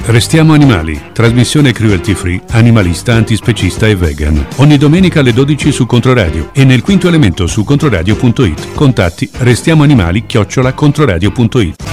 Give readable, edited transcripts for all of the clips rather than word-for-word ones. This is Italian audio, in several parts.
Restiamo animali, trasmissione cruelty free, animalista, antispecista e vegan. Ogni domenica alle 12 su Controradio e nel quinto elemento su controradio.it. Contatti restiamoanimali@controradio.it.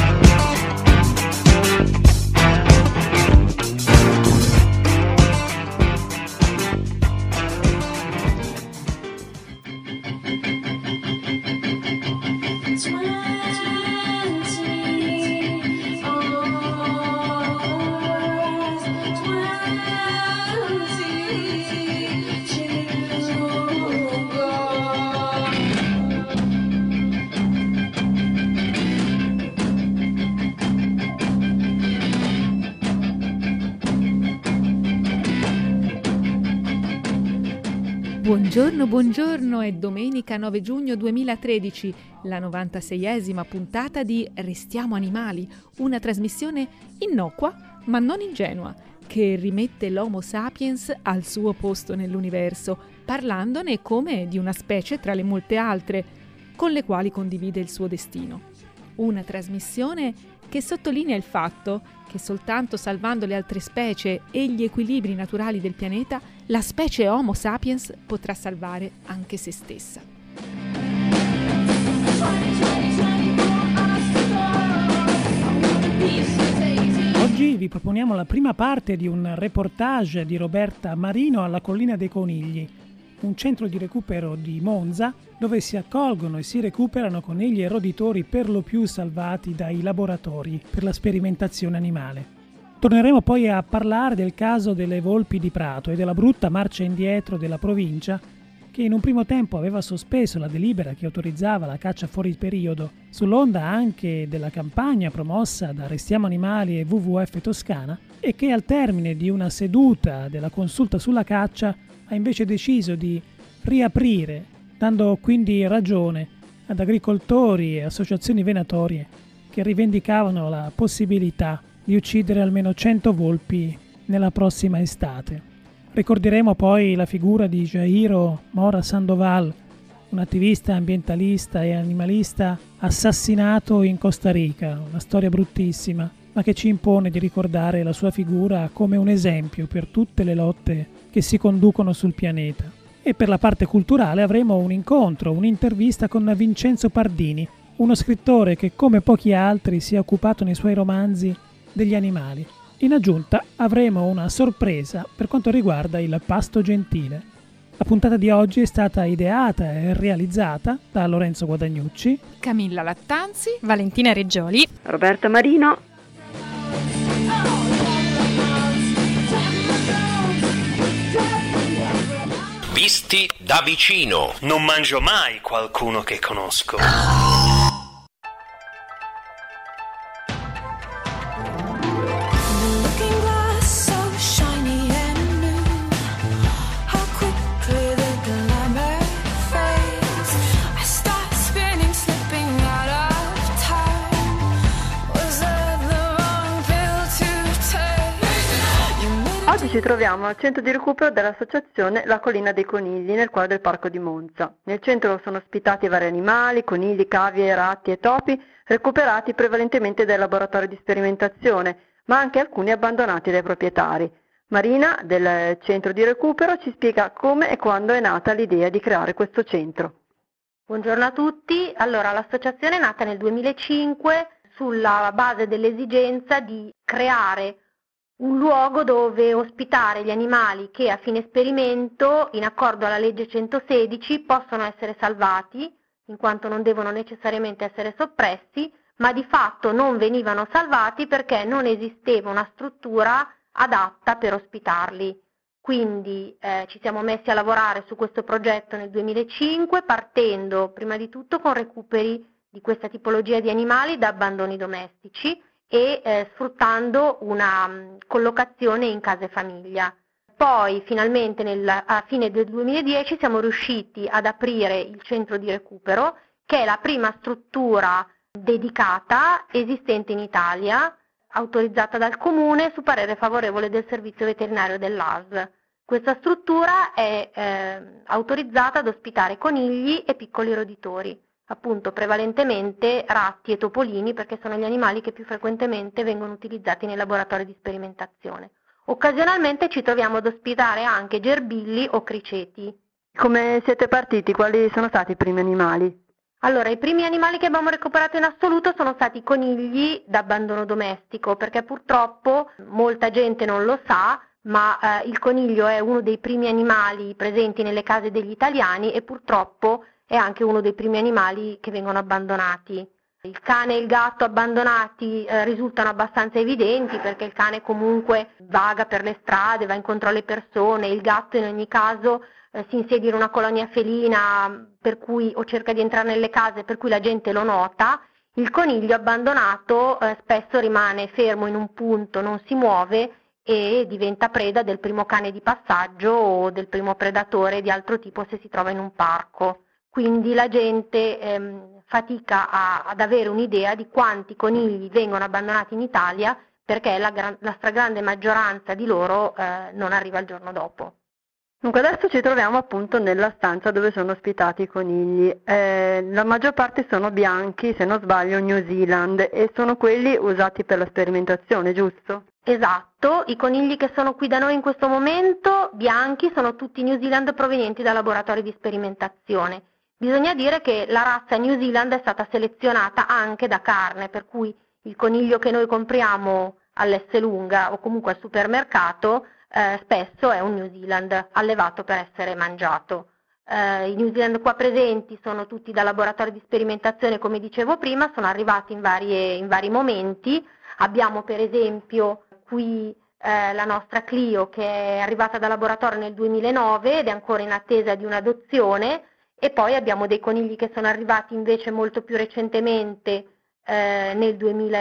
Buongiorno, è domenica 9 giugno 2013, la 96esima puntata di Restiamo Animali, una trasmissione innocua ma non ingenua, che rimette l'Homo sapiens al suo posto nell'universo, parlandone come di una specie tra le molte altre, con le quali condivide il suo destino. Una trasmissione che sottolinea il fatto che soltanto salvando le altre specie e gli equilibri naturali del pianeta, la specie Homo sapiens potrà salvare anche se stessa. Oggi vi proponiamo la prima parte di un reportage di Roberta Marino alla Collina dei Conigli, un centro di recupero di Monza dove si accolgono e si recuperano conigli e roditori per lo più salvati dai laboratori per la sperimentazione animale. Torneremo poi a parlare del caso delle volpi di Prato e della brutta marcia indietro della provincia che in un primo tempo aveva sospeso la delibera che autorizzava la caccia fuori periodo, sull'onda anche della campagna promossa da Restiamo Animali e WWF Toscana, e che al termine di una seduta della consulta sulla caccia ha invece deciso di riaprire, dando quindi ragione ad agricoltori e associazioni venatorie che rivendicavano la possibilità di uccidere almeno 100 volpi nella prossima estate. Ricorderemo poi la figura di Jairo Mora Sandoval, un attivista ambientalista e animalista assassinato in Costa Rica, una storia bruttissima, ma che ci impone di ricordare la sua figura come un esempio per tutte le lotte che si conducono sul pianeta. E per la parte culturale avremo un incontro, un'intervista con Vincenzo Pardini, uno scrittore che come pochi altri si è occupato nei suoi romanzi degli animali. In aggiunta avremo una sorpresa per quanto riguarda il pasto gentile. La puntata di oggi è stata ideata e realizzata da Lorenzo Guadagnucci, Camilla Lattanzi, Valentina Reggioli, Roberta Marino. Visti da vicino. Non mangio mai qualcuno che conosco. Oggi ci troviamo al centro di recupero dell'associazione La Collina dei Conigli nel cuore del parco di Monza. Nel centro sono ospitati vari animali, conigli, cavie, ratti e topi, recuperati prevalentemente dai laboratori di sperimentazione, ma anche alcuni abbandonati dai proprietari. Marina del centro di recupero ci spiega come e quando è nata l'idea di creare questo centro. Buongiorno a tutti. Allora, l'associazione è nata nel 2005 sulla base dell'esigenza di creare un luogo dove ospitare gli animali che a fine esperimento, in accordo alla legge 116, possono essere salvati, in quanto non devono necessariamente essere soppressi, ma di fatto non venivano salvati perché non esisteva una struttura adatta per ospitarli. Quindi ci siamo messi a lavorare su questo progetto nel 2005, partendo prima di tutto con recuperi di questa tipologia di animali da abbandoni domestici, e sfruttando una collocazione in case famiglia. Poi finalmente a fine del 2010 siamo riusciti ad aprire il centro di recupero, che è la prima struttura dedicata esistente in Italia, autorizzata dal Comune su parere favorevole del servizio veterinario dell'ASL. Questa struttura è autorizzata ad ospitare conigli e piccoli roditori. appunto prevalentemente ratti e topolini, perché sono gli animali che più frequentemente vengono utilizzati nei laboratori di sperimentazione. Occasionalmente ci troviamo ad ospitare anche gerbilli o criceti. Come siete partiti? Quali sono stati i primi animali? Allora, i primi animali che abbiamo recuperato in assoluto sono stati i conigli d'abbandono domestico, perché purtroppo molta gente non lo sa, ma il coniglio è uno dei primi animali presenti nelle case degli italiani e purtroppo è anche uno dei primi animali che vengono abbandonati. Il cane e il gatto abbandonati risultano abbastanza evidenti, perché il cane comunque vaga per le strade, va incontro alle persone, il gatto in ogni caso si insedia in una colonia felina o cerca di entrare nelle case, per cui la gente lo nota. Il coniglio abbandonato spesso rimane fermo in un punto, non si muove e diventa preda del primo cane di passaggio o del primo predatore di altro tipo se si trova in un parco. Quindi la gente fatica ad avere un'idea di quanti conigli vengono abbandonati in Italia, perché la stragrande maggioranza di loro non arriva il giorno dopo. Dunque adesso ci troviamo appunto nella stanza dove sono ospitati i conigli. La maggior parte sono bianchi, se non sbaglio New Zealand, e sono quelli usati per la sperimentazione, giusto? Esatto, i conigli che sono qui da noi in questo momento, bianchi, sono tutti New Zealand provenienti da laboratori di sperimentazione. Bisogna dire che la razza New Zealand è stata selezionata anche da carne, per cui il coniglio che noi compriamo all'Esselunga o comunque al supermercato spesso è un New Zealand allevato per essere mangiato. I New Zealand qua presenti sono tutti da laboratori di sperimentazione, come dicevo prima, sono arrivati in vari momenti. Abbiamo per esempio qui la nostra Clio, che è arrivata dal laboratorio nel 2009 ed è ancora in attesa di un'adozione, e poi abbiamo dei conigli che sono arrivati invece molto più recentemente nel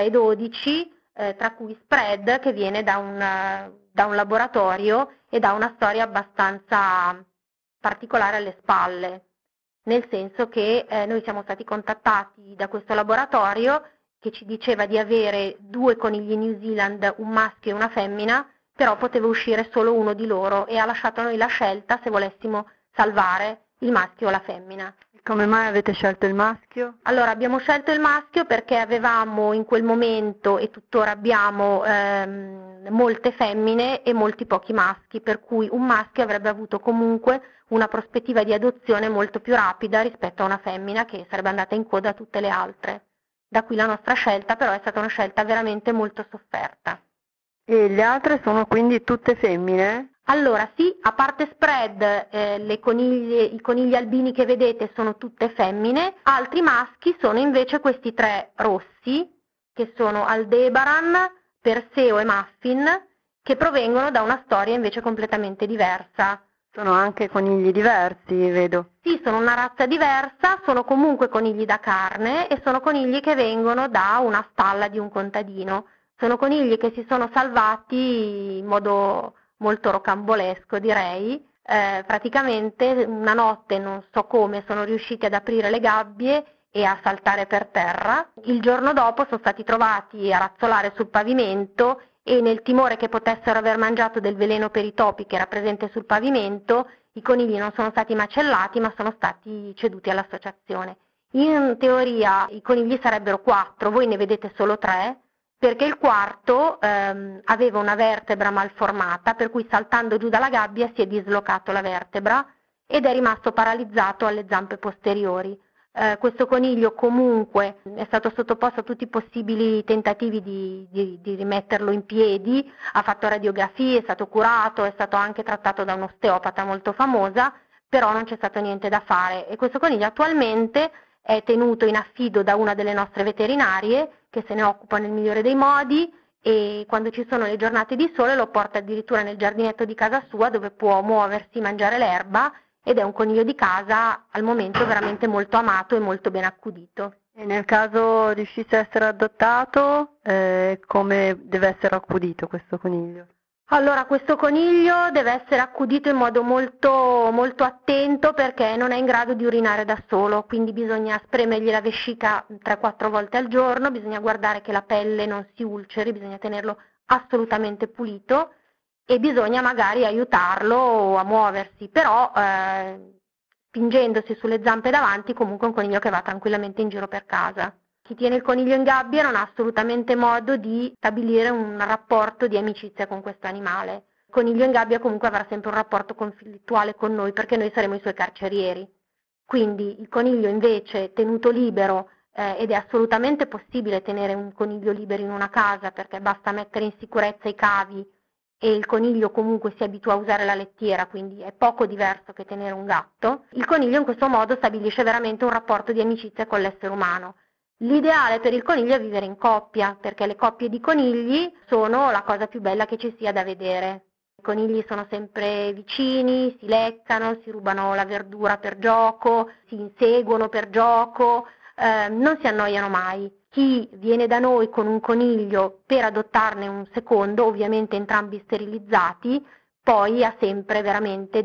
2012, tra cui Spread, che viene da un laboratorio ed ha una storia abbastanza particolare alle spalle, nel senso che noi siamo stati contattati da questo laboratorio che ci diceva di avere 2 conigli New Zealand, un maschio e una femmina, però poteva uscire solo uno di loro e ha lasciato a noi la scelta se volessimo salvare il maschio o la femmina. Come mai avete scelto il maschio? Allora, abbiamo scelto il maschio perché avevamo in quel momento, e tuttora abbiamo, molte femmine e molti pochi maschi, per cui un maschio avrebbe avuto comunque una prospettiva di adozione molto più rapida rispetto a una femmina che sarebbe andata in coda a tutte le altre. Da qui la nostra scelta, però è stata una scelta veramente molto sofferta. E le altre sono quindi tutte femmine? Allora sì, a parte Spread, i conigli albini che vedete sono tutte femmine, altri maschi sono invece questi 3 rossi, che sono Aldebaran, Perseo e Muffin, che provengono da una storia invece completamente diversa. Sono anche conigli diversi, vedo. Sì, sono una razza diversa, sono comunque conigli da carne e sono conigli che vengono da una stalla di un contadino. Sono conigli che si sono salvati in modo molto rocambolesco, direi. Praticamente una notte, non so come, sono riusciti ad aprire le gabbie e a saltare per terra. Il giorno dopo sono stati trovati a razzolare sul pavimento e nel timore che potessero aver mangiato del veleno per i topi che era presente sul pavimento, i conigli non sono stati macellati ma sono stati ceduti all'associazione. In teoria i conigli sarebbero 4, voi ne vedete solo 3, perché il quarto aveva una vertebra malformata, per cui saltando giù dalla gabbia si è dislocato la vertebra ed è rimasto paralizzato alle zampe posteriori. Questo coniglio comunque è stato sottoposto a tutti i possibili tentativi di rimetterlo in piedi, ha fatto radiografie, è stato curato, è stato anche trattato da un'osteopata molto famosa, però non c'è stato niente da fare e questo coniglio attualmente è tenuto in affido da una delle nostre veterinarie che se ne occupa nel migliore dei modi e quando ci sono le giornate di sole lo porta addirittura nel giardinetto di casa sua dove può muoversi, mangiare l'erba ed è un coniglio di casa al momento veramente molto amato e molto ben accudito. E nel caso riuscisse a essere adottato, come deve essere accudito questo coniglio? Allora, questo coniglio deve essere accudito in modo molto, molto attento perché non è in grado di urinare da solo, quindi bisogna spremergli la vescica 3-4 volte al giorno, bisogna guardare che la pelle non si ulceri, bisogna tenerlo assolutamente pulito e bisogna magari aiutarlo a muoversi, però spingendosi sulle zampe davanti, comunque un coniglio che va tranquillamente in giro per casa. Chi tiene il coniglio in gabbia non ha assolutamente modo di stabilire un rapporto di amicizia con questo animale. Il coniglio in gabbia comunque avrà sempre un rapporto conflittuale con noi perché noi saremo i suoi carcerieri. Quindi il coniglio invece tenuto libero, ed è assolutamente possibile tenere un coniglio libero in una casa perché basta mettere in sicurezza i cavi e il coniglio comunque si abitua a usare la lettiera, quindi è poco diverso che tenere un gatto. Il coniglio in questo modo stabilisce veramente un rapporto di amicizia con l'essere umano. L'ideale per il coniglio è vivere in coppia, perché le coppie di conigli sono la cosa più bella che ci sia da vedere. I conigli sono sempre vicini, si leccano, si rubano la verdura per gioco, si inseguono per gioco, non si annoiano mai. Chi viene da noi con un coniglio per adottarne un secondo, ovviamente entrambi sterilizzati, poi ha sempre veramente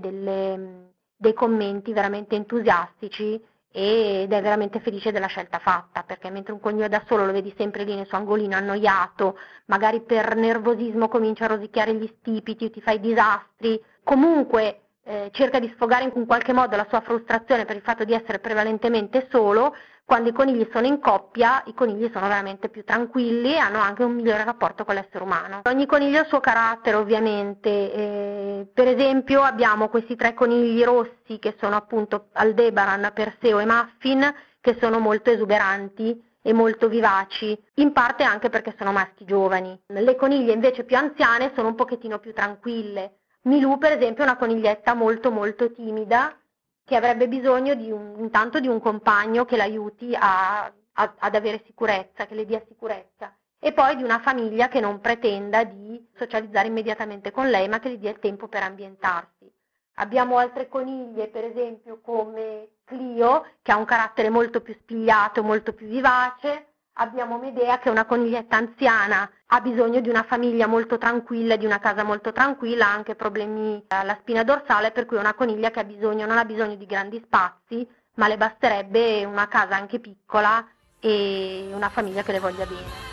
dei commenti veramente entusiastici ed è veramente felice della scelta fatta, perché mentre un coniglio da solo lo vedi sempre lì nel suo angolino annoiato, magari per nervosismo comincia a rosicchiare gli stipiti, ti fa i disastri, comunque cerca di sfogare in qualche modo la sua frustrazione per il fatto di essere prevalentemente solo. Quando i conigli sono in coppia, i conigli sono veramente più tranquilli e hanno anche un migliore rapporto con l'essere umano. Ogni coniglio ha il suo carattere, ovviamente. Per esempio abbiamo questi 3 conigli rossi che sono appunto Aldebaran, Perseo e Muffin, che sono molto esuberanti e molto vivaci, in parte anche perché sono maschi giovani. Le coniglie invece più anziane sono un pochettino più tranquille. Milù, per esempio, è una coniglietta molto molto timida, che avrebbe bisogno intanto di un compagno che l'aiuti ad avere sicurezza, che le dia sicurezza, e poi di una famiglia che non pretenda di socializzare immediatamente con lei, ma che gli dia il tempo per ambientarsi. Abbiamo altre coniglie, per esempio, come Clio, che ha un carattere molto più spigliato, molto più vivace. Abbiamo Medea, che è una coniglietta anziana, ha bisogno di una famiglia molto tranquilla, di una casa molto tranquilla, ha anche problemi alla spina dorsale, per cui è una coniglia che non ha bisogno di grandi spazi, ma le basterebbe una casa anche piccola e una famiglia che le voglia bene.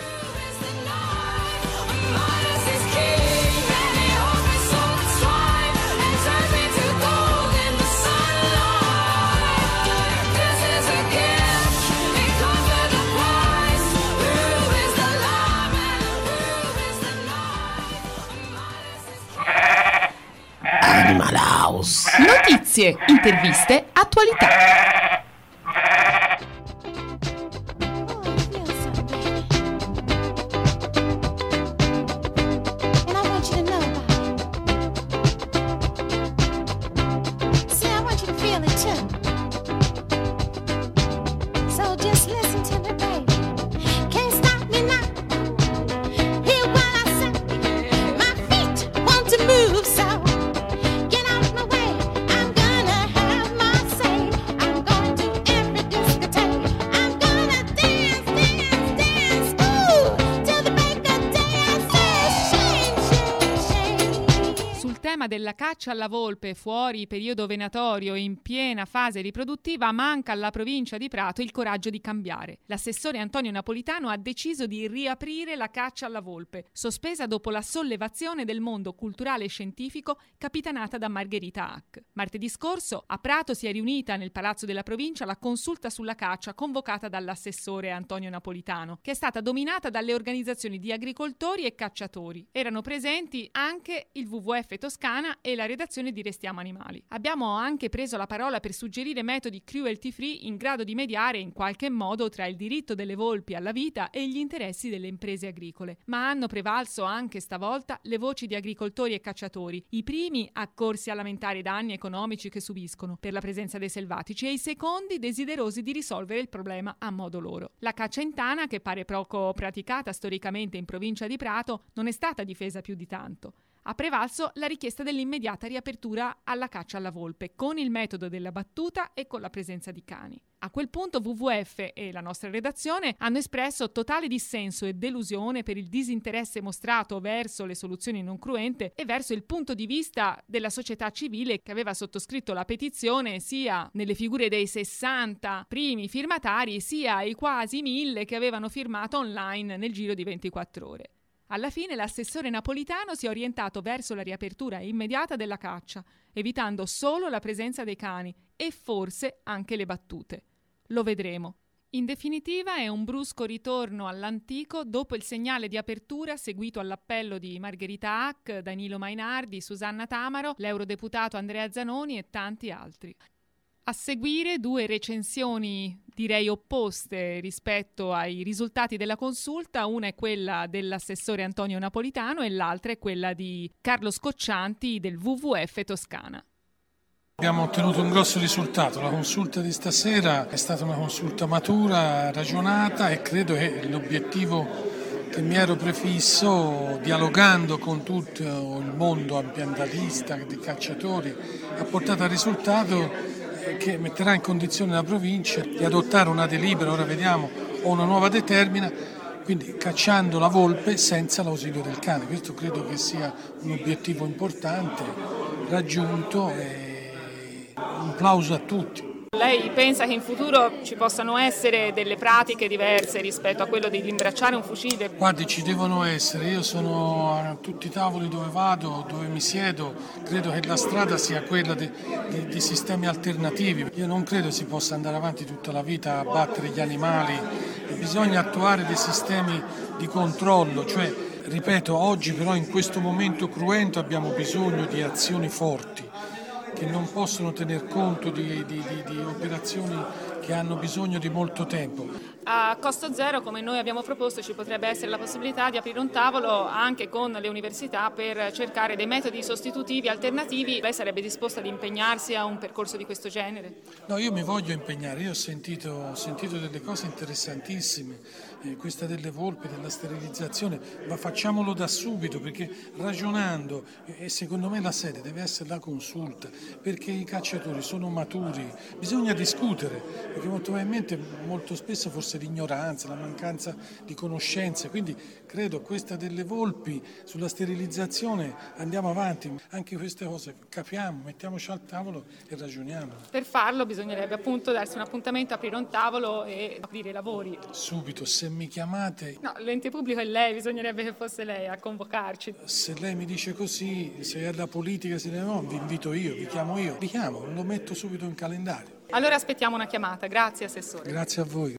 Animal House. Notizie, interviste, attualità. Della caccia alla volpe fuori periodo venatorio in piena fase riproduttiva, manca alla provincia di Prato il coraggio di cambiare. L'assessore Antonio Napolitano ha deciso di riaprire la caccia alla volpe, sospesa dopo la sollevazione del mondo culturale e scientifico capitanata da Margherita Hack. Martedì scorso a Prato si è riunita nel Palazzo della Provincia la consulta sulla caccia convocata dall'assessore Antonio Napolitano, che è stata dominata dalle organizzazioni di agricoltori e cacciatori. Erano presenti anche il WWF Toscana e la redazione di Restiamo Animali. Abbiamo anche preso la parola per suggerire metodi cruelty free in grado di mediare in qualche modo tra il diritto delle volpi alla vita e gli interessi delle imprese agricole, ma hanno prevalso anche stavolta le voci di agricoltori e cacciatori, i primi accorsi a lamentare i danni economici che subiscono per la presenza dei selvatici e i secondi desiderosi di risolvere il problema a modo loro. La caccia in tana, che pare poco praticata storicamente in provincia di Prato, non è stata difesa più di tanto. Ha prevalso la richiesta dell'immediata riapertura alla caccia alla volpe, con il metodo della battuta e con la presenza di cani. A quel punto WWF e la nostra redazione hanno espresso totale dissenso e delusione per il disinteresse mostrato verso le soluzioni non cruente e verso il punto di vista della società civile che aveva sottoscritto la petizione sia nelle figure dei 60 primi firmatari sia ai quasi 1000 che avevano firmato online nel giro di 24 ore. Alla fine l'assessore Napolitano si è orientato verso la riapertura immediata della caccia, evitando solo la presenza dei cani e forse anche le battute. Lo vedremo. In definitiva è un brusco ritorno all'antico dopo il segnale di apertura seguito all'appello di Margherita Hack, Danilo Mainardi, Susanna Tamaro, l'eurodeputato Andrea Zanoni e tanti altri. A seguire 2 recensioni direi opposte rispetto ai risultati della consulta, una è quella dell'assessore Antonio Napolitano e l'altra è quella di Carlo Scoccianti del WWF Toscana. Abbiamo ottenuto un grosso risultato, la consulta di stasera è stata una consulta matura, ragionata e credo che l'obiettivo che mi ero prefisso, dialogando con tutto il mondo ambientalista, di cacciatori, ha portato al risultato che metterà in condizione la provincia di adottare una delibera, ora vediamo, o una nuova determina, quindi cacciando la volpe senza l'ausilio del cane. Questo credo che sia un obiettivo importante, raggiunto, e un plauso a tutti. Lei pensa che in futuro ci possano essere delle pratiche diverse rispetto a quello di imbracciare un fucile? Guardi, ci devono essere, io sono a tutti i tavoli dove vado, dove mi siedo, credo che la strada sia quella di sistemi alternativi. Io non credo si possa andare avanti tutta la vita a battere gli animali, bisogna attuare dei sistemi di controllo, cioè, ripeto, oggi però in questo momento cruento abbiamo bisogno di azioni forti, che non possono tener conto di operazioni che hanno bisogno di molto tempo. A costo zero, come noi abbiamo proposto, ci potrebbe essere la possibilità di aprire un tavolo anche con le università per cercare dei metodi sostitutivi, alternativi. Lei sarebbe disposta ad impegnarsi a un percorso di questo genere? No, io mi voglio impegnare, io ho sentito delle cose interessantissime, questa delle volpi, della sterilizzazione, ma facciamolo da subito, perché ragionando, e secondo me la sede deve essere la consulta, perché i cacciatori sono maturi, bisogna discutere, perché molto probabilmente molto spesso forse l'ignoranza, la mancanza di conoscenze, quindi credo questa delle volpi sulla sterilizzazione andiamo avanti, anche queste cose capiamo, mettiamoci al tavolo e ragioniamo. Per farlo bisognerebbe appunto darsi un appuntamento, aprire un tavolo e aprire i lavori. Subito, se mi chiamate... No, l'ente pubblico è lei, bisognerebbe che fosse lei a convocarci. Se lei mi dice così, se è la politica, se no, vi invito io, vi chiamo io, lo metto subito in calendario. Allora aspettiamo una chiamata, grazie Assessore. Grazie a voi.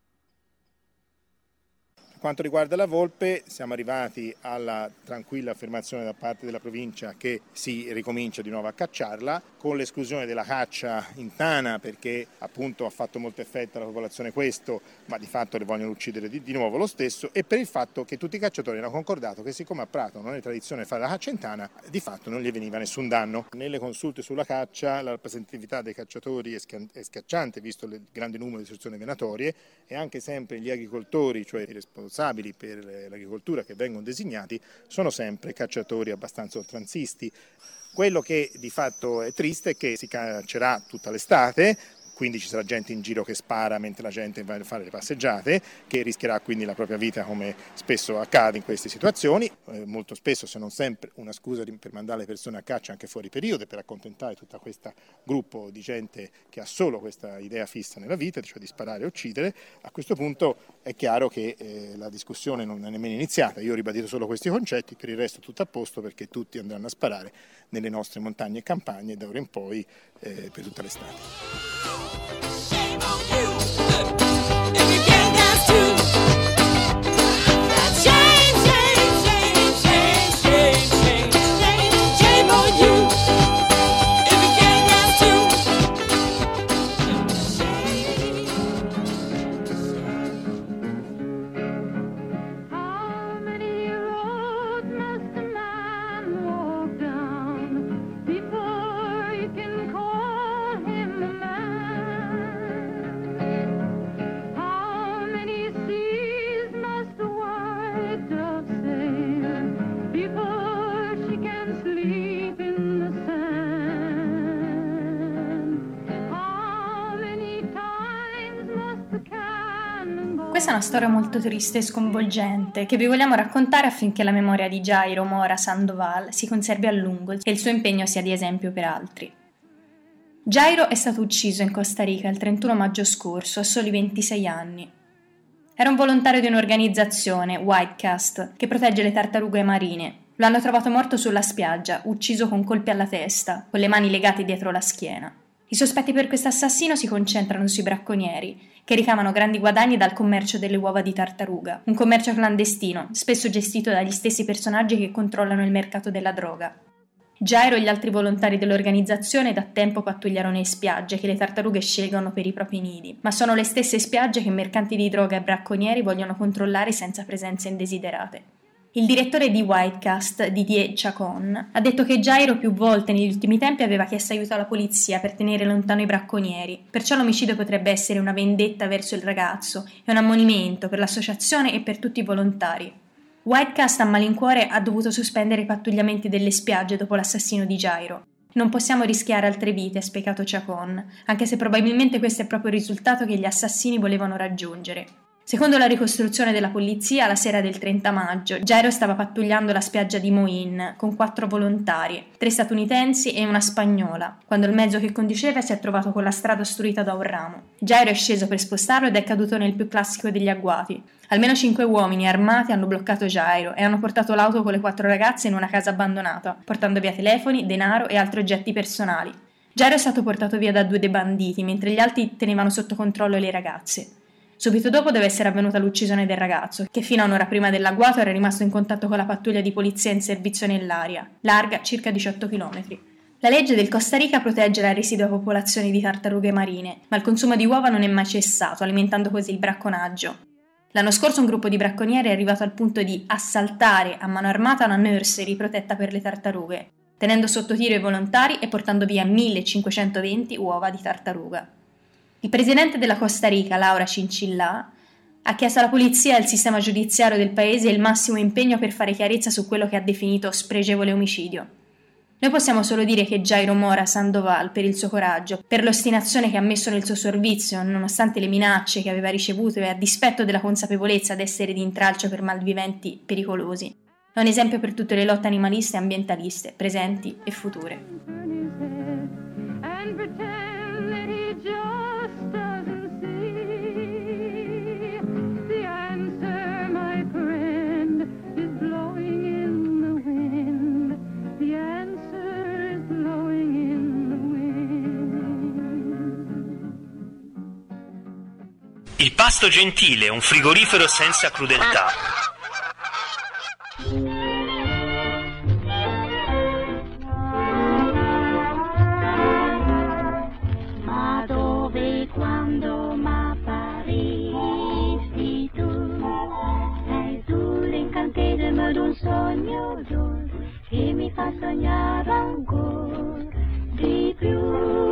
Per quanto riguarda la volpe, siamo arrivati alla tranquilla affermazione da parte della provincia che si ricomincia di nuovo a cacciarla, con l'esclusione della caccia in tana, perché appunto ha fatto molto effetto alla popolazione questo, ma di fatto le vogliono uccidere di nuovo lo stesso, e per il fatto che tutti i cacciatori hanno concordato che siccome a Prato non è tradizione fare la caccia in tana, di fatto non gli veniva nessun danno. Nelle consulte sulla caccia la rappresentatività dei cacciatori è schiacciante, visto il grande numero di istruzioni venatorie, e anche sempre gli agricoltori, cioè i responsabili per l'agricoltura che vengono designati, sono sempre cacciatori abbastanza oltranzisti. Quello che di fatto è triste è che si caccerà tutta l'estate, quindi ci sarà gente in giro che spara mentre la gente va a fare le passeggiate, che rischierà quindi la propria vita, come spesso accade in queste situazioni, molto spesso, se non sempre, una scusa per mandare le persone a caccia anche fuori periodo, per accontentare tutta questa gruppo di gente che ha solo questa idea fissa nella vita, cioè di sparare e uccidere. A questo punto è chiaro che la discussione non è nemmeno iniziata. Io ho ribadito solo questi concetti, per il resto tutto a posto, perché tutti andranno a sparare nelle nostre montagne e campagne da ora in poi per tutta l'estate. Questa è una storia molto triste e sconvolgente che vi vogliamo raccontare affinché la memoria di Jairo Mora Sandoval si conservi a lungo e il suo impegno sia di esempio per altri. Jairo è stato ucciso in Costa Rica il 31 maggio scorso a soli 26 anni. Era un volontario di un'organizzazione, Whitecast, che protegge le tartarughe marine. Lo hanno trovato morto sulla spiaggia, ucciso con colpi alla testa, con le mani legate dietro la schiena. I sospetti per questo assassino si concentrano sui bracconieri, che ricavano grandi guadagni dal commercio delle uova di tartaruga, un commercio clandestino, spesso gestito dagli stessi personaggi che controllano il mercato della droga. Jairo e gli altri volontari dell'organizzazione da tempo pattugliano le spiagge che le tartarughe scelgono per i propri nidi, ma sono le stesse spiagge che mercanti di droga e bracconieri vogliono controllare senza presenze indesiderate. Il direttore di Whitecast, Didier Chacon, ha detto che Jairo più volte negli ultimi tempi aveva chiesto aiuto alla polizia per tenere lontano i bracconieri, perciò l'omicidio potrebbe essere una vendetta verso il ragazzo e un ammonimento per l'associazione e per tutti i volontari. Whitecast a malincuore ha dovuto sospendere i pattugliamenti delle spiagge dopo l'assassino di Jairo. Non possiamo rischiare altre vite, ha spiegato Chacon, anche se probabilmente questo è proprio il risultato che gli assassini volevano raggiungere. Secondo la ricostruzione della polizia, la sera del 30 maggio, Jairo stava pattugliando la spiaggia di Moin con 4 volontari, 3 statunitensi e una spagnola, quando il mezzo che conduceva si è trovato con la strada ostruita da un ramo. Jairo è sceso per spostarlo ed è caduto nel più classico degli agguati. Almeno 5 uomini armati hanno bloccato Jairo e hanno portato l'auto con le 4 ragazze in una casa abbandonata, portando via telefoni, denaro e altri oggetti personali. Jairo è stato portato via da 2 dei banditi, mentre gli altri tenevano sotto controllo le ragazze. Subito dopo deve essere avvenuta l'uccisione del ragazzo, che fino a un'ora prima dell'agguato era rimasto in contatto con la pattuglia di polizia in servizio nell'area, larga circa 18 km. La legge del Costa Rica protegge la residua popolazione di tartarughe marine, ma il consumo di uova non è mai cessato, alimentando così il bracconaggio. L'anno scorso un gruppo di bracconieri è arrivato al punto di assaltare a mano armata una nursery protetta per le tartarughe, tenendo sotto tiro i volontari e portando via 1520 uova di tartaruga. Il presidente della Costa Rica, Laura Chinchilla, ha chiesto alla polizia e al sistema giudiziario del paese il massimo impegno per fare chiarezza su quello che ha definito spregevole omicidio. Noi possiamo solo dire che Jairo Mora Sandoval, per il suo coraggio, per l'ostinazione che ha messo nel suo servizio, nonostante le minacce che aveva ricevuto e a dispetto della consapevolezza di essere di intralcio per malviventi pericolosi, è un esempio per tutte le lotte animaliste e ambientaliste, presenti e future. Il pasto gentile, un frigorifero senza crudeltà. Ma dove quando m'apparisti tu, sei tu l'incantesimo d'un sogno che mi fa sognare ancora di più.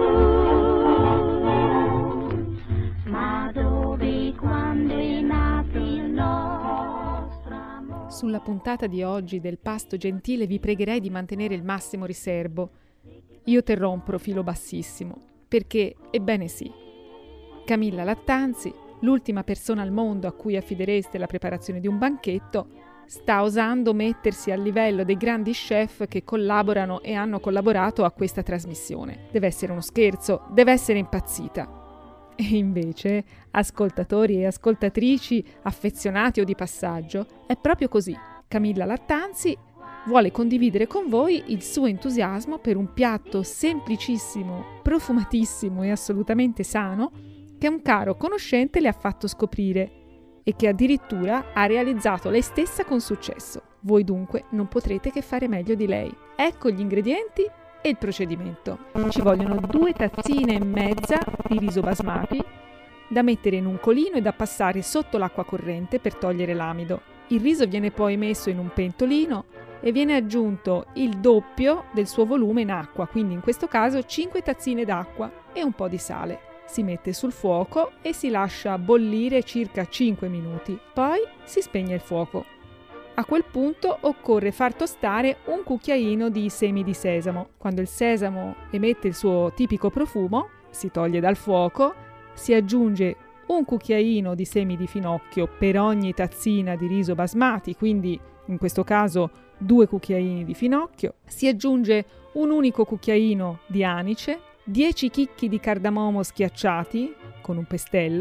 Sulla puntata di oggi del Pasto Gentile vi pregherei di mantenere il massimo riserbo. Io terrò un profilo bassissimo, perché, ebbene sì, Camilla Lattanzi, l'ultima persona al mondo a cui affidereste la preparazione di un banchetto, sta osando mettersi al livello dei grandi chef che collaborano e hanno collaborato a questa trasmissione. Deve essere uno scherzo, deve essere impazzita. E invece, ascoltatori e ascoltatrici, affezionati o di passaggio, è proprio così. Camilla Lattanzi vuole condividere con voi il suo entusiasmo per un piatto semplicissimo, profumatissimo e assolutamente sano che un caro conoscente le ha fatto scoprire e che addirittura ha realizzato lei stessa con successo. Voi dunque non potrete che fare meglio di lei. Ecco gli ingredienti e il procedimento. Ci vogliono 2 tazzine e mezza di riso basmati da mettere in un colino e da passare sotto l'acqua corrente per togliere l'amido. Il riso viene poi messo in un pentolino e viene aggiunto il doppio del suo volume in acqua, quindi in questo caso 5 tazzine d'acqua e un po' di sale. Si mette sul fuoco e si lascia bollire circa 5 minuti, poi si spegne il fuoco. A quel punto occorre far tostare un cucchiaino di semi di sesamo. Quando il sesamo emette il suo tipico profumo, si toglie dal fuoco, si aggiunge un cucchiaino di semi di finocchio per ogni tazzina di riso basmati, quindi in questo caso 2 cucchiaini di finocchio, si aggiunge un unico cucchiaino di anice, 10 chicchi di cardamomo schiacciati con un pestello,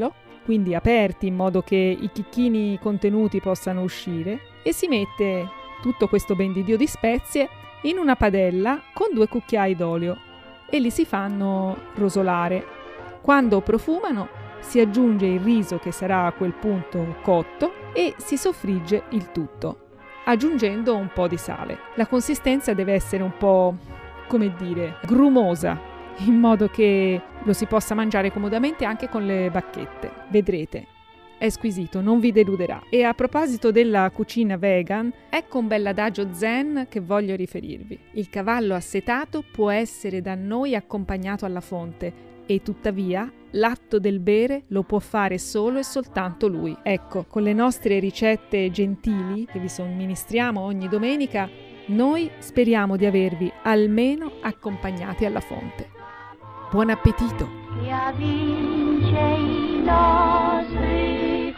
quindi aperti in modo che i chicchini contenuti possano uscire, e si mette tutto questo ben di Dio di spezie in una padella con 2 cucchiai d'olio e li si fanno rosolare. Quando profumano si aggiunge il riso che sarà a quel punto cotto e si soffrigge il tutto, aggiungendo un po' di sale. La consistenza deve essere un po', come dire, grumosa, in modo che lo si possa mangiare comodamente anche con le bacchette. Vedrete, è squisito, non vi deluderà. E a proposito della cucina vegan, ecco un bell'adagio zen che voglio riferirvi. Il cavallo assetato può essere da noi accompagnato alla fonte e tuttavia l'atto del bere lo può fare solo e soltanto lui. Ecco, con le nostre ricette gentili che vi somministriamo ogni domenica, noi speriamo di avervi almeno accompagnati alla fonte. Buon appetito! Sia vince i nostri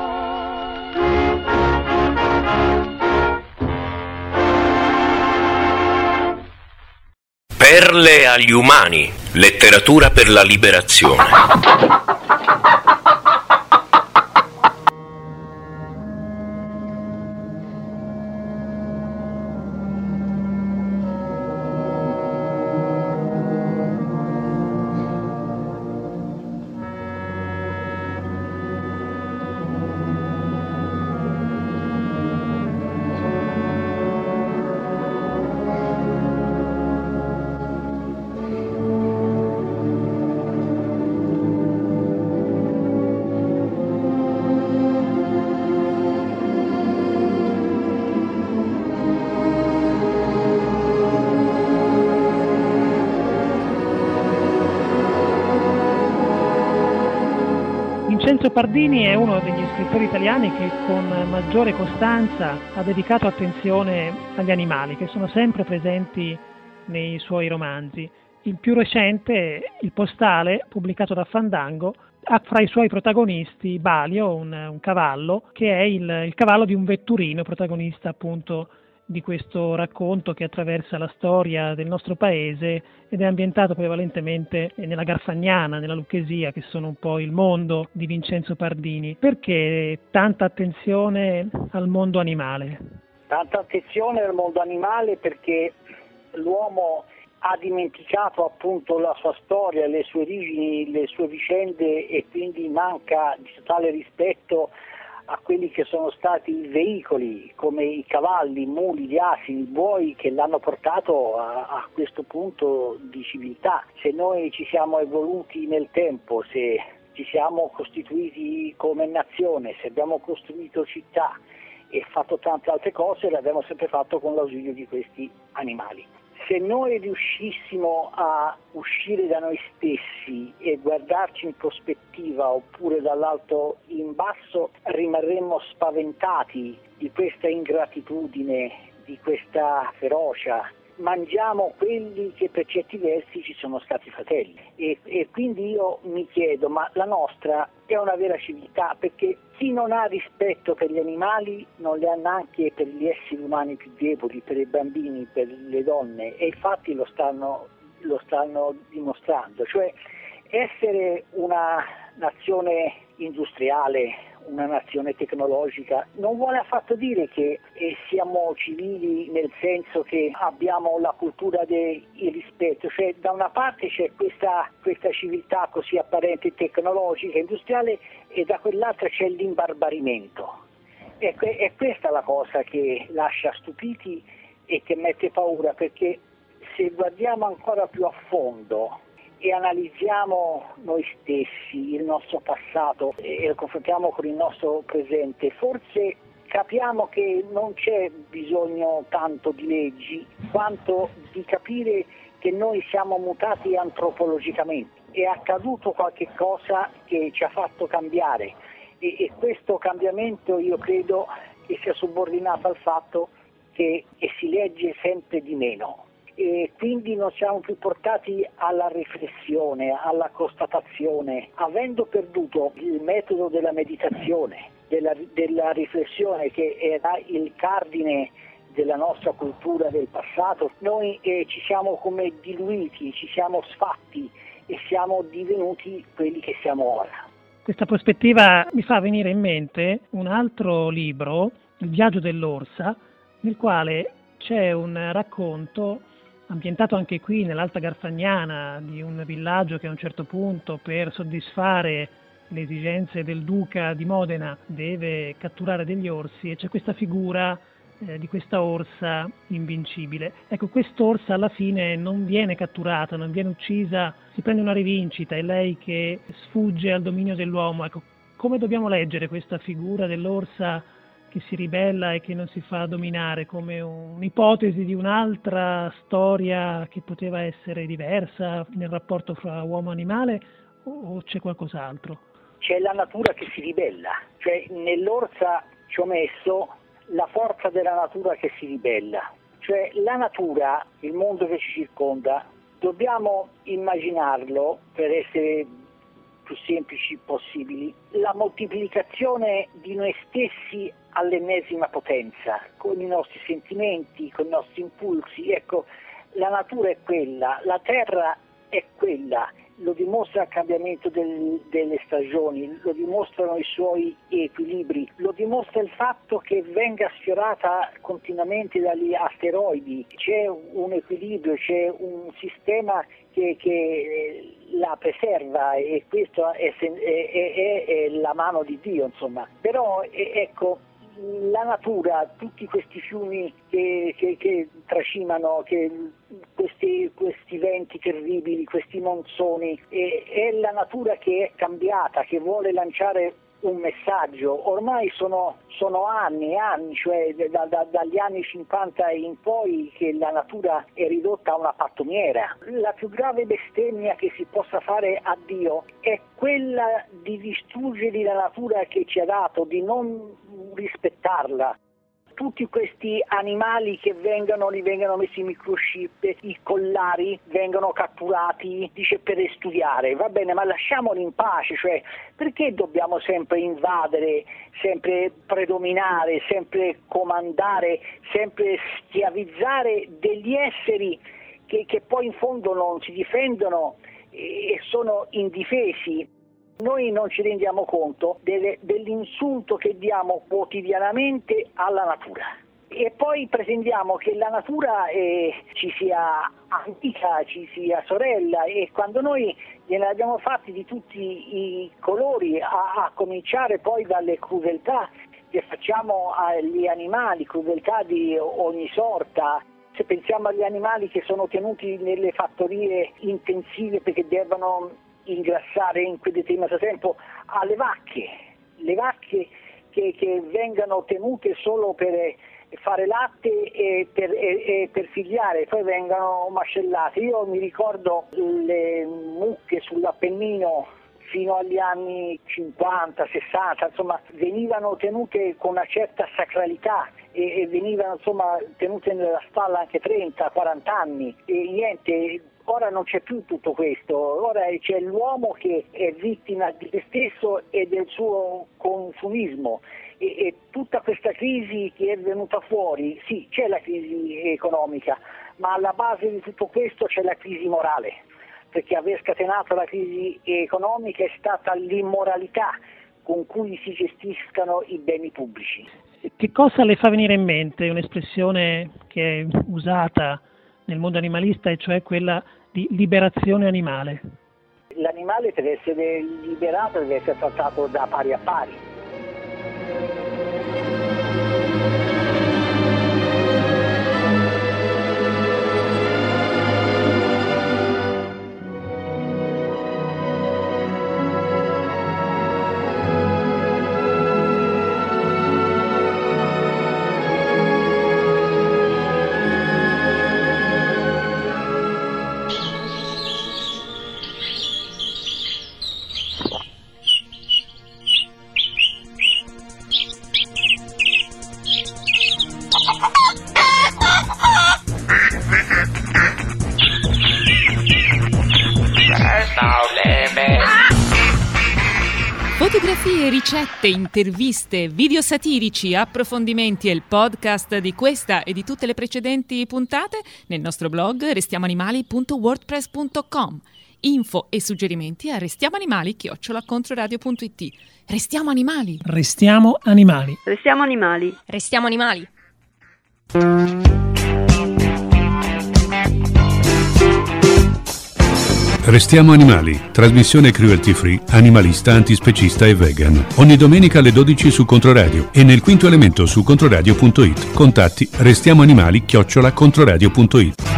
Perle agli umani, letteratura per la liberazione. Vincenzo Pardini è uno degli scrittori italiani che con maggiore costanza ha dedicato attenzione agli animali, che sono sempre presenti nei suoi romanzi. Il più recente, Il postale, pubblicato da Fandango, ha fra i suoi protagonisti Balio, un cavallo, che è il cavallo di un vetturino, protagonista appunto di questo racconto che attraversa la storia del nostro paese ed è ambientato prevalentemente nella Garfagnana, nella Lucchesia, che sono un po' il mondo di Vincenzo Pardini. Perché tanta attenzione al mondo animale? Tanta attenzione al mondo animale perché l'uomo ha dimenticato appunto la sua storia, le sue origini, le sue vicende e quindi manca di totale rispetto a quelli che sono stati i veicoli come i cavalli, i muli, gli asini, i buoi che l'hanno portato a questo punto di civiltà. Se noi ci siamo evoluti nel tempo, se ci siamo costituiti come nazione, se abbiamo costruito città e fatto tante altre cose, l'abbiamo sempre fatto con l'ausilio di questi animali. Se noi riuscissimo a uscire da noi stessi e guardarci in prospettiva oppure dall'alto in basso, rimarremmo spaventati di questa ingratitudine, di questa ferocia. Mangiamo quelli che per certi versi ci sono stati fratelli e quindi io mi chiedo, ma la nostra è una vera civiltà? Perché chi non ha rispetto per gli animali non le ha neanche per gli esseri umani più deboli, per i bambini, per le donne, e infatti lo stanno dimostrando. Cioè essere una nazione industriale, una nazione tecnologica, non vuole affatto dire che siamo civili nel senso che abbiamo la cultura del rispetto, cioè da una parte c'è questa civiltà così apparente tecnologica, industriale, e da quell'altra c'è l'imbarbarimento. È questa la cosa che lascia stupiti e che mette paura, perché se guardiamo ancora più a fondo e analizziamo noi stessi, il nostro passato e lo confrontiamo con il nostro presente, forse capiamo che non c'è bisogno tanto di leggi quanto di capire che noi siamo mutati antropologicamente. È accaduto qualche cosa che ci ha fatto cambiare e questo cambiamento io credo che sia subordinato al fatto che si legge sempre di meno. E quindi non siamo più portati alla riflessione, alla constatazione, avendo perduto il metodo della meditazione, della riflessione che era il cardine della nostra cultura del passato. Noi ci siamo come diluiti, ci siamo sfatti e siamo divenuti quelli che siamo ora. Questa prospettiva mi fa venire in mente un altro libro, Il viaggio dell'orsa, nel quale c'è un racconto ambientato anche qui nell'Alta Garfagnana di un villaggio che a un certo punto, per soddisfare le esigenze del duca di Modena, deve catturare degli orsi, e c'è questa figura di questa orsa invincibile. Ecco, quest'orsa alla fine non viene catturata, non viene uccisa, si prende una rivincita, è lei che sfugge al dominio dell'uomo. Ecco, come dobbiamo leggere questa figura dell'orsa che si ribella e che non si fa dominare, come un'ipotesi di un'altra storia che poteva essere diversa nel rapporto fra uomo e animale, o c'è qualcos'altro? C'è la natura che si ribella, cioè nell'orsa ci ho messo la forza della natura che si ribella, cioè la natura, il mondo che ci circonda, dobbiamo immaginarlo, per essere più semplici possibili, la moltiplicazione di noi stessi all'ennesima potenza, con i nostri sentimenti, con i nostri impulsi. Ecco, la natura è quella, la terra è quella, lo dimostra il cambiamento delle stagioni, lo dimostrano i suoi equilibri, lo dimostra il fatto che venga sfiorata continuamente dagli asteroidi. C'è un equilibrio, c'è un sistema che la preserva, e questo è la mano di Dio, insomma. Però ecco, la natura, tutti questi fiumi che tracimano, questi venti terribili, questi monsoni, è la natura che è cambiata, che vuole lanciare un messaggio. Ormai sono anni, cioè dagli anni 50 in poi, che la natura è ridotta a una pattumiera. La più grave bestemmia che si possa fare a Dio è quella di distruggere la natura che ci ha dato, di non rispettarla. Tutti questi animali che gli vengono messi i microchip, i collari, vengono catturati, dice, per studiare. Va bene, ma lasciamoli in pace, cioè perché dobbiamo sempre invadere, sempre predominare, sempre comandare, sempre schiavizzare degli esseri che poi in fondo non si difendono e sono indifesi? Noi non ci rendiamo conto dell'insulto che diamo quotidianamente alla natura, e poi pretendiamo che la natura ci sia amica, ci sia sorella, e quando noi gliene abbiamo fatti di tutti i colori, a cominciare poi dalle crudeltà che facciamo agli animali, crudeltà di ogni sorta. Se pensiamo agli animali che sono tenuti nelle fattorie intensive perché devono ingrassare in quel determinato tempo, alle le vacche che vengano tenute solo per fare latte e per figliare, poi vengono macellate. Io mi ricordo le mucche sull'Appennino fino agli anni 50, 60, insomma, venivano tenute con una certa sacralità e venivano, insomma, tenute nella stalla anche 30, 40 anni, e niente. Ora non c'è più tutto questo, ora c'è l'uomo che è vittima di se stesso e del suo consumismo, e tutta questa crisi che è venuta fuori, sì, c'è la crisi economica, ma alla base di tutto questo c'è la crisi morale, perché aver scatenato la crisi economica è stata l'immoralità con cui si gestiscano i beni pubblici. Che cosa le fa venire in mente un'espressione che è usata nel mondo animalista, e cioè quella di liberazione animale? L'animale, per essere liberato, deve essere trattato da pari a pari. Fotografie, ricette, interviste, video satirici, approfondimenti e il podcast di questa e di tutte le precedenti puntate nel nostro blog restiamoanimali.wordpress.com. Info e suggerimenti a restiamoanimali@controradio.it. Restiamo animali! Restiamo animali! Restiamo animali! Restiamo animali! Restiamo animali, trasmissione cruelty free, animalista, antispecista e vegan. Ogni domenica alle 12 su Controradio e nel quinto elemento su controradio.it. Contatti restiamoanimali@controradio.it.